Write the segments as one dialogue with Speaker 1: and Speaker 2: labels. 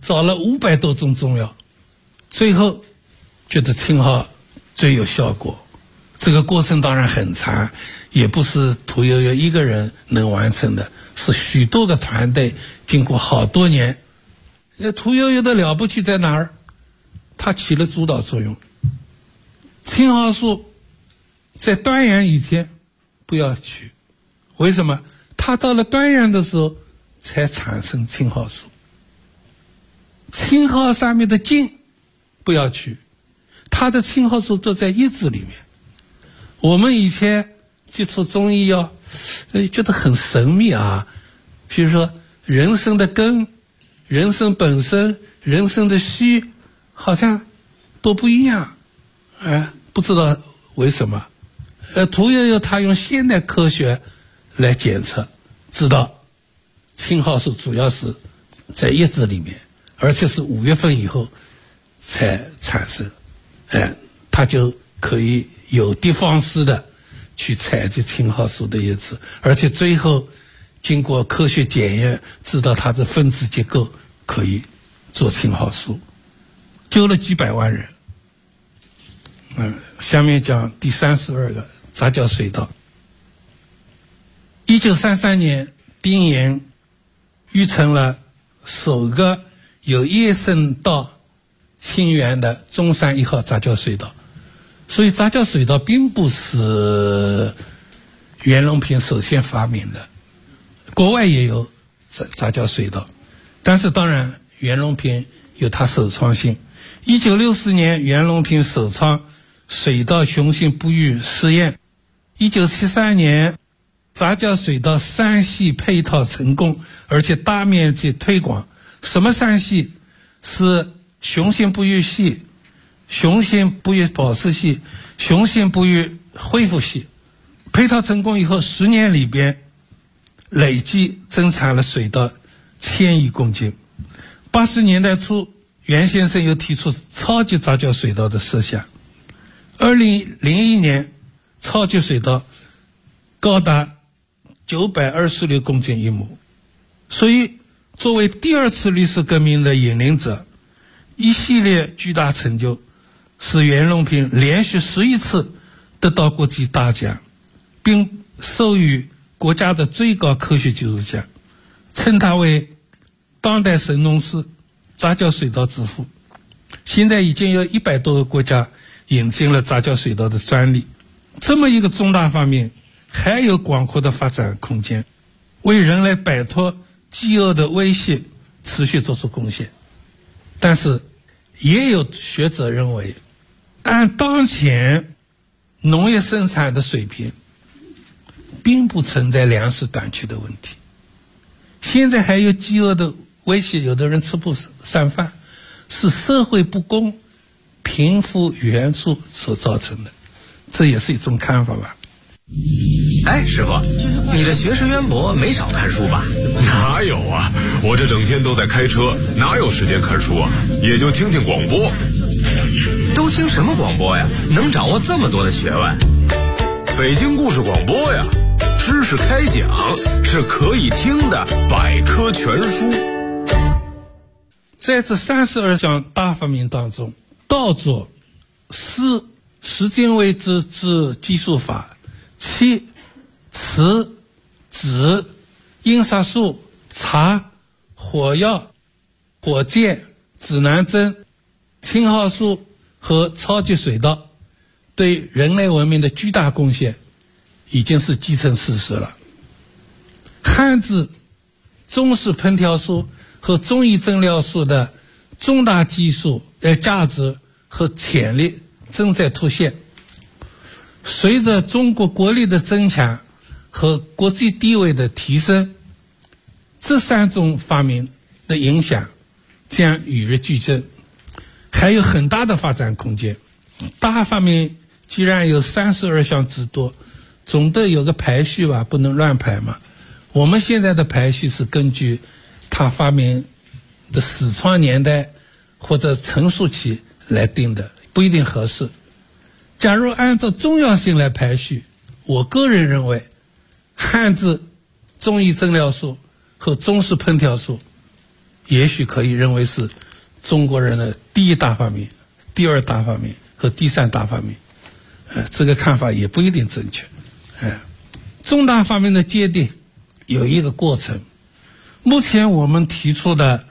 Speaker 1: 找了500多种中药，最后觉得青蒿最有效果。这个过程当然很长，也不是屠呦呦一个人能完成的，是许多个团队经过好多年。屠呦呦的了不起在哪儿？它起了主导作用。青蒿素在端阳以前不要取，为什么？它到了端阳的时候才产生青蒿素。青蒿上面的茎不要取，它的青蒿素都在叶子里面。我们以前接触中医药，觉得很神秘啊。比如说人参的根、人参本身、人参的须，好像都不一样，不知道为什么。屠呦呦他用现代科学来检测，知道青蒿素主要是在叶子里面，而且是5月份以后才产生，他就可以有的放矢的去采集青蒿素的叶子，而且最后经过科学检验，知道它的分子结构可以做青蒿素，救了几百万人。下面讲第32个杂交水稻。1933年，丁岩育成了首个有叶生稻亲缘的中山1号杂交水稻。所以杂交水稻并不是袁隆平首先发明的，国外也有杂交水稻，但是当然袁隆平有他首创性。1964年，袁隆平首创水稻雄性不育试验。1973年，杂交水稻3系配套成功，而且大面积推广。什么3系？是雄性不育系、雄性不育保持系、雄性不育恢复系。配套成功以后，10年里边累计增产了水稻1000亿公斤。80年代初，袁先生又提出超级杂交水稻的设想。2001年，超级水稻高达926公斤一亩。所以作为第2次绿色革命的引领者，一系列巨大成就使袁隆平连续11次得到国际大奖，并授予国家的最高科学技术奖，称他为当代神农氏、杂交水稻之父。现在已经有100多个国家引进了杂交水稻的专利。这么一个重大发明还有广阔的发展空间，为人类摆脱饥饿的威胁持续做出贡献。但是也有学者认为，按当前农业生产的水平，并不存在粮食短缺的问题。现在还有饥饿的威胁，有的人吃不上饭，是社会不公、贫富悬殊所造成的，这也是一种看法吧。
Speaker 2: 哎，师傅，你的学识渊博，没少看书吧？
Speaker 3: 哪有啊，我这整天都在开车，哪有时间看书啊？也就听听广播。
Speaker 2: 都听什么广播呀？能掌握这么多的学问？
Speaker 3: 北京故事广播呀，知识开讲，是可以听的百科全书。
Speaker 1: 在这32项大发明当中，稻作、丝、时间为之技术法、漆、瓷、纸、印刷术、茶、火药、火箭、指南针、青蒿素和超级水稻对人类文明的巨大贡献已经是既成事实了。汉字、中式烹调术和中医诊疗术的重大技术价值和潜力正在凸显。随着中国国力的增强和国际地位的提升，这3种发明的影响将与日俱增，还有很大的发展空间。大发明既然有32项之多，总得有个排序吧，不能乱排嘛。我们现在的排序是根据它发明的始创年代或者成熟期来定的，不一定合适。假如按照重要性来排序，我个人认为汉字、中医诊疗术和中式烹调术也许可以认为是中国人的第一大发明、第二大发明和第三大发明。这个看法也不一定正确。重大发明的界定有一个过程。目前我们提出的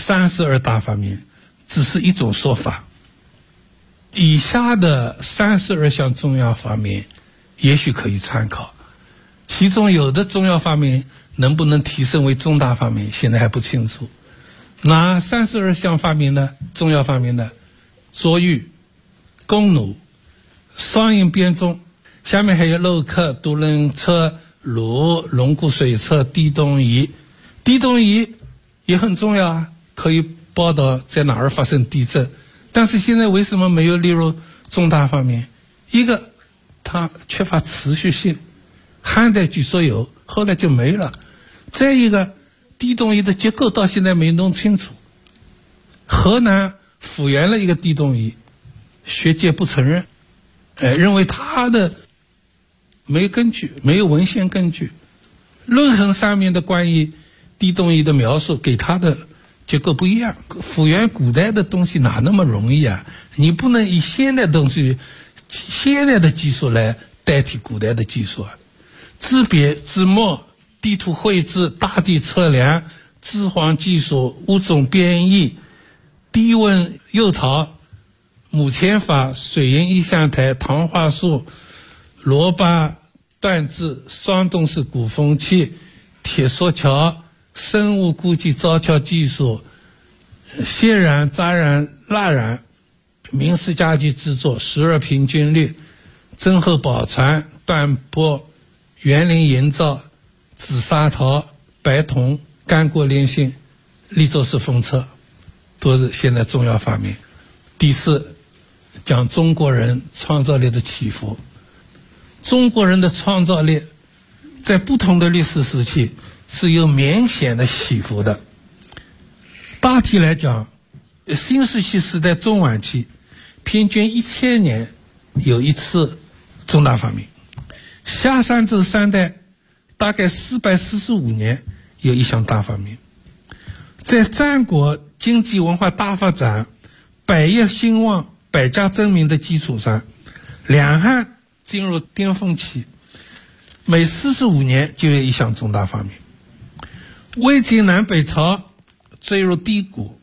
Speaker 1: 32大发明只是一种说法，以下的32项重要发明也许可以参考，其中有的重要发明能不能提升为重大发明现在还不清楚。哪32项发明呢？重要发明呢？捉鱼、弓弩、双引编钟，下面还有镂刻、独轮车、橹、龙骨水车、地动仪。地动仪也很重要啊，可以报道在哪儿发生地震。但是现在为什么没有列入重大发明？一个，它缺乏持续性，汉代据说有，后来就没了。再一个，地动仪的结构到现在没弄清楚。河南复原了一个地动仪，学界不承认，认为它的没根据，没有文献根据。论衡上面的关于地动仪的描述给它的结构不一样。复原古代的东西哪那么容易啊？你不能以现代东西、现代的技术来代替古代的技术啊。制别、制墨、地图绘制、大地测量、制黄技术、物种编译、低温釉陶、母铅法、水银意象台、糖化树、罗巴锻制、双动式鼓风器、铁索桥、生物估计造桥技术、血染、扎染、蜡染、明式家具制作、12平均律、增厚宝船、缎波、园林营造、紫砂陶、白铜、干锅连线、立作式风车，都是现在重要发明。第四，讲中国人创造力的起伏。中国人的创造力在不同的历史时期是有明显的起伏的。大体来讲，新石器时代中晚期平均1000年有一次重大发明，夏商周3代大概445年有一项大发明。在战国经济文化大发展、百业兴旺、百家争鸣的基础上，两汉进入巅峰期，每45年就有一项重大发明。魏晋南北朝坠入低谷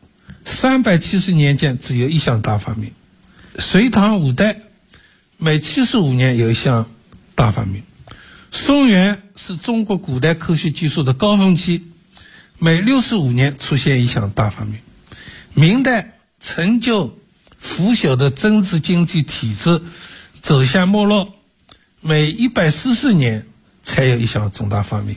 Speaker 1: ，370年间只有一项大发明。隋唐五代每75年有一项大发明。宋元是中国古代科学技术的高峰期，每65年出现一项大发明。明代成就腐朽的政治经济体制走向没落，每144年才有一项重大发明。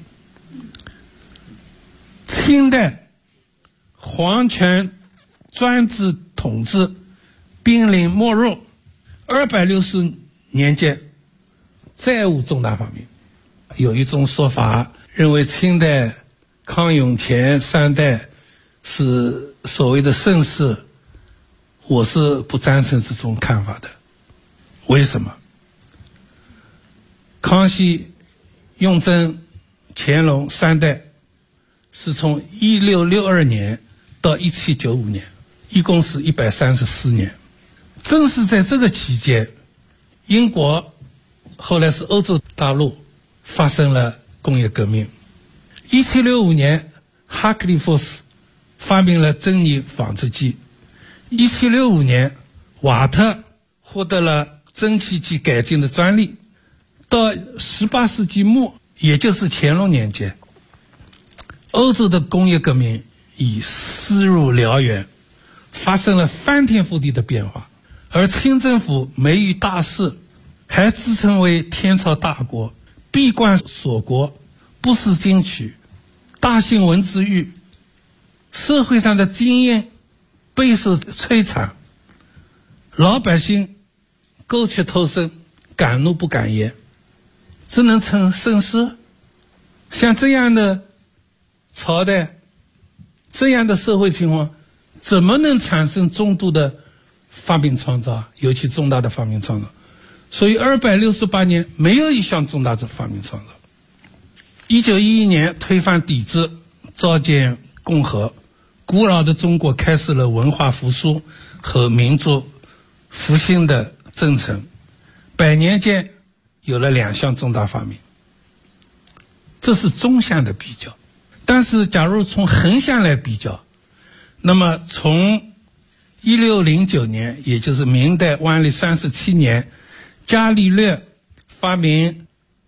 Speaker 1: 清代皇权专制统治濒临没落，260年间再无重大发明。有一种说法认为清代康永乾3代是所谓的盛世，我是不赞成这种看法的。为什么？康熙、雍正、乾隆3代是从1662年到1795年，一共是134年。正是在这个期间，英国后来是欧洲大陆发生了工业革命。1765年，哈克利福斯发明了珍妮纺织机。1765年，瓦特获得了蒸汽机改进的专利。到18世纪末，也就是乾隆年间，欧洲的工业革命已势如燎原，发生了翻天覆地的变化。而清政府没于大事，还自称为天朝大国，闭关锁国，不思进取，大兴文字狱，社会上的精英备受摧残，老百姓苟且偷生，敢怒不敢言，只能称盛世。像这样的朝代，这样的社会情况，怎么能产生中度的发明创造，尤其重大的发明创造？所以268年没有一项重大的发明创造。1911年推翻帝制，召见共和， 古老的中国开始了文化复苏和民族复兴的征程，100年间有了2项重大发明，这是纵向的比较。但是假如从横向来比较，那么从1609年，也就是明代万历37年，伽利略发明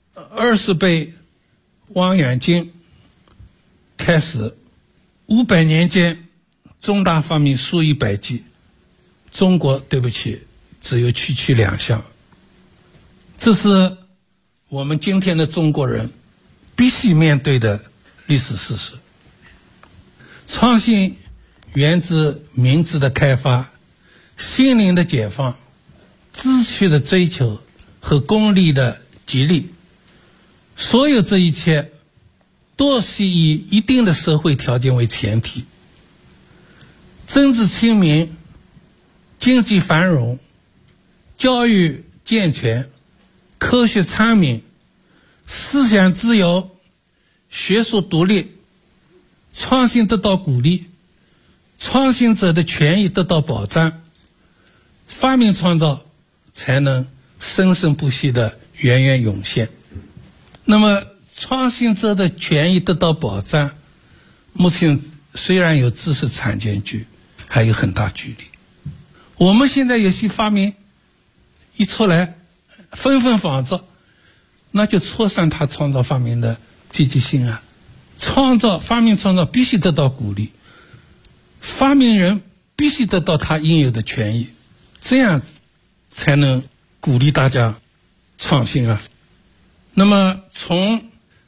Speaker 1: 20倍望远镜开始，500年间重大发明数以百计，中国对不起只有区2项。这是我们今天的中国人必须面对的历史事实。创新源自民智的开发、心灵的解放、志趣的追求和功利的激励，所有这一切都是以一定的社会条件为前提。政治清明、经济繁荣、教育健全、科学昌明、思想自由、学术独立，创新得到鼓励，创新者的权益得到保障，发明创造才能生生不息的源源涌现。那么创新者的权益得到保障，目前虽然有知识产权局，还有很大距离。我们现在有些发明一出来纷纷仿造，那就挫伤他创造发明的积极性啊！发明创造必须得到鼓励，发明人必须得到他应有的权益，这样才能鼓励大家创新啊！那么从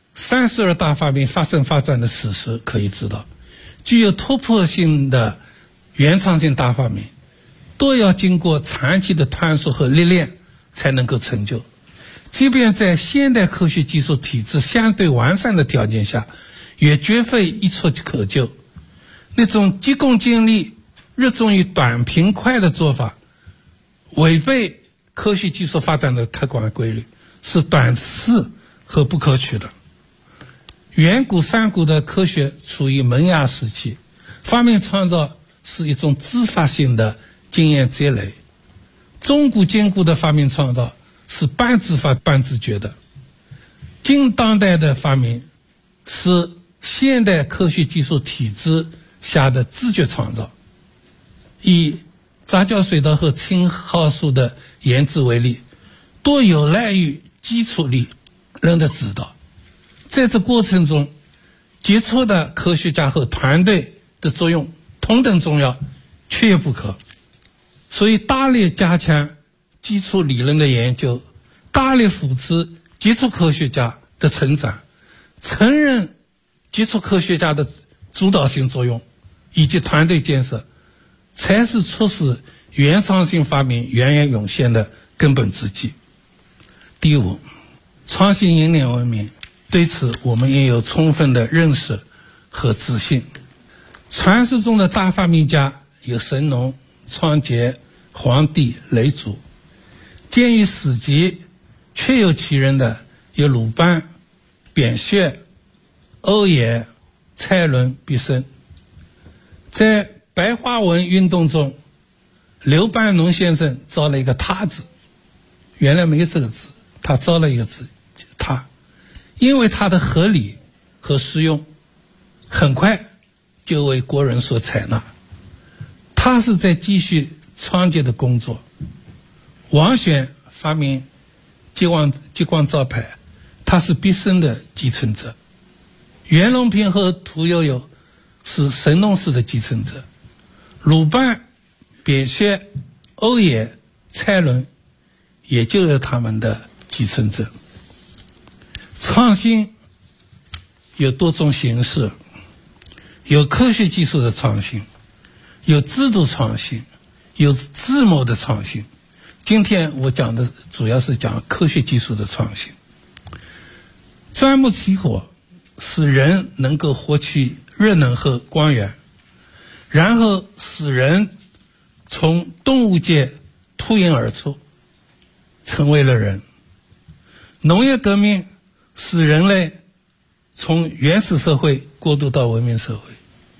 Speaker 1: 32大发明发展的史实可以知道，具有突破性的原创性大发明都要经过长期的探索和历练才能够成就。即便在现代科学技术体制相对完善的条件下，也绝非一触可就。那种急功近利、热衷于短平快的做法，违背科学技术发展的客观规律，是短视和不可取的。远古上古的科学处于萌芽时期，发明创造是一种自发性的经验积累。中古今古的发明创造是半自发半自觉的，近当代的发明是现代科学技术体制下的自觉创造。以杂交水稻和青蒿素的研制为例，都有赖于基础理论的指导。在这过程中，杰出的科学家和团队的作用同等重要，缺一不可。所以大力加强基础理论的研究，大力扶持杰出科学家的成长，承认杰出科学家的主导性作用以及团队建设，才是促使原创性发明源源涌现的根本之计。第5，创新引领文明，对此我们应有充分的认识和自信。传说中的大发明家有神农、创杰、黄帝、雷祖，鉴于史籍确有其人的有鲁班、扁鹊、欧冶、蔡伦、毕升。在白话文运动中，刘半农先生造了一个他字，原来没有这个字，他造了一个字他，因为它的合理和实用，很快就为国人所采纳。他是在继续创建的工作。王选发明激光照排，他是毕升的继承者。袁隆平和屠呦呦是神农氏的继承者。鲁班、扁鹊、欧冶、蔡伦也就是他们的继承者。创新有多种形式，有科学技术的创新，有制度创新，有智谋的创新。今天我讲的主要是讲科学技术的创新。钻木取火使人能够获取热能和光源，然后使人从动物界脱颖而出，成为了人。农业革命使人类从原始社会过渡到文明社会。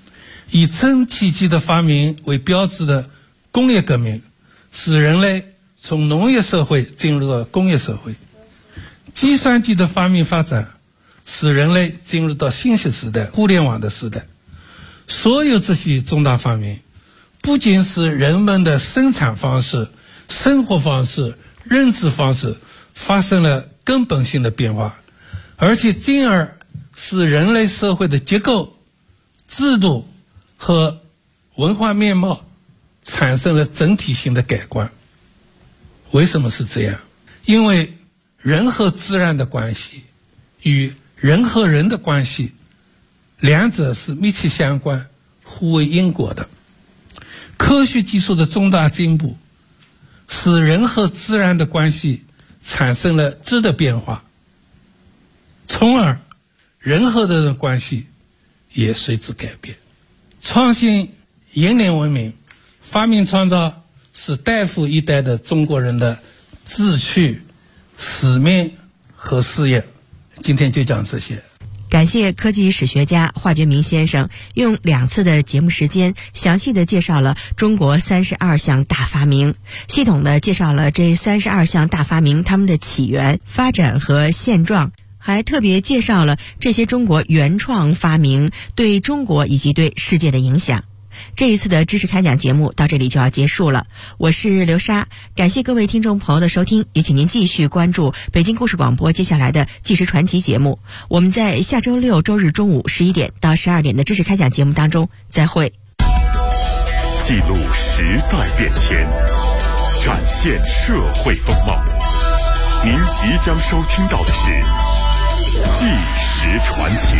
Speaker 1: 以蒸汽机的发明为标志的工业革命，使人类从农业社会进入到工业社会。计算机的发明发展，使人类进入到信息时代、互联网的时代。所有这些重大发明，不仅使人们的生产方式、生活方式、认知方式发生了根本性的变化，而且进而使人类社会的结构、制度和文化面貌产生了整体性的改观。为什么是这样？因为人和自然的关系与人和人的关系，两者是密切相关、互为因果的。科学技术的重大进步，使人和自然的关系产生了质的变化，从而人和人的关系也随之改变。创新引领文明，发明创造是代父一代的中国人的志趣、使命和事业。今天就讲这些。
Speaker 4: 感谢科技史学家华觉明先生用2次的节目时间，详细的介绍了中国32项大发明，系统的介绍了这32项大发明它们的起源、发展和现状，还特别介绍了这些中国原创发明对中国以及对世界的影响。这一次的知识开讲节目到这里就要结束了，我是刘莎，感谢各位听众朋友的收听，也请您继续关注北京故事广播接下来的纪实传奇节目。我们在下周6周日中午11点到12点的知识开讲节目当中再会。
Speaker 5: 记录时代变迁，展现社会风貌。您即将收听到的是纪实传奇。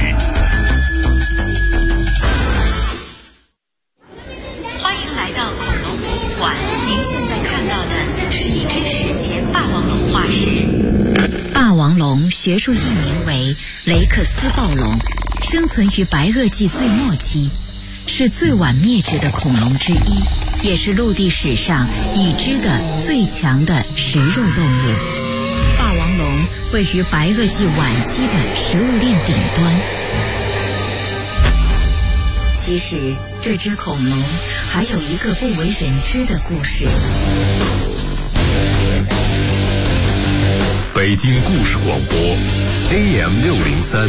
Speaker 6: 来到恐龙博物馆，您现在看到的是一只史前霸王龙化石。霸王龙学术译名为雷克斯暴龙，生存于白垩纪最末期，是最晚灭绝的恐龙之一，也是陆地史上已知的最强的食肉动物。霸王龙位于白垩纪晚期的食物链顶端。其实这只恐龙还有一个不为人知的故事。
Speaker 3: 北京故事广播 AM603，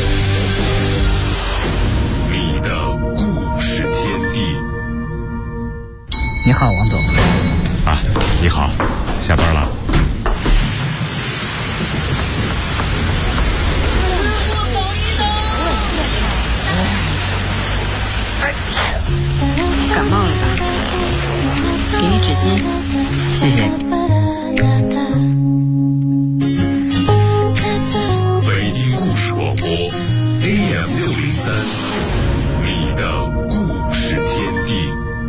Speaker 3: 你的故事天地。
Speaker 7: 你好，王总。
Speaker 3: 啊，你好，下班了。
Speaker 7: 感冒了吧？给你纸巾。谢谢。
Speaker 3: 北京故事广播 AM603， 你的故事天地。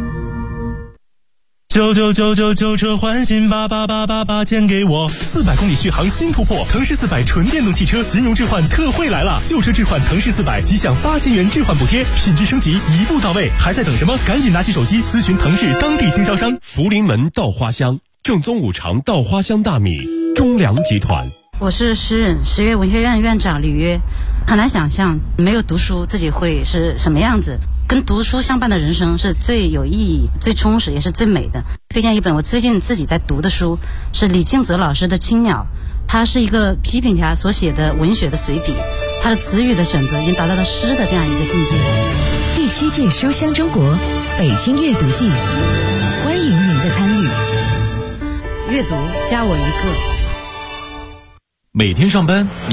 Speaker 8: 99999车换新88888钱给我，400公里续航新突破，腾势400纯电动汽车金融置换特惠来了，旧车置换腾势400即享8000元置换补贴，品质升级一步到位，还在等什么？赶紧拿起手机咨询腾势当地经销商。
Speaker 5: 福临门稻花香，正宗5常稻花香大米，中粮集团。
Speaker 9: 我是诗人10月文学院院长李约。很难想象没有读书自己会是什么样子，跟读书相伴的人生是最有意义、最充实也是最美的。推荐一本我最近自己在读的书，是李敬泽老师的《青鸟》，他是一个批评家所写的文学的随笔，他的词语的选择已经达到了诗的这样一个境界。
Speaker 6: 第7届书香中国北京阅读季，欢迎您的参与。
Speaker 9: 阅读加我一个。
Speaker 10: 每天上班你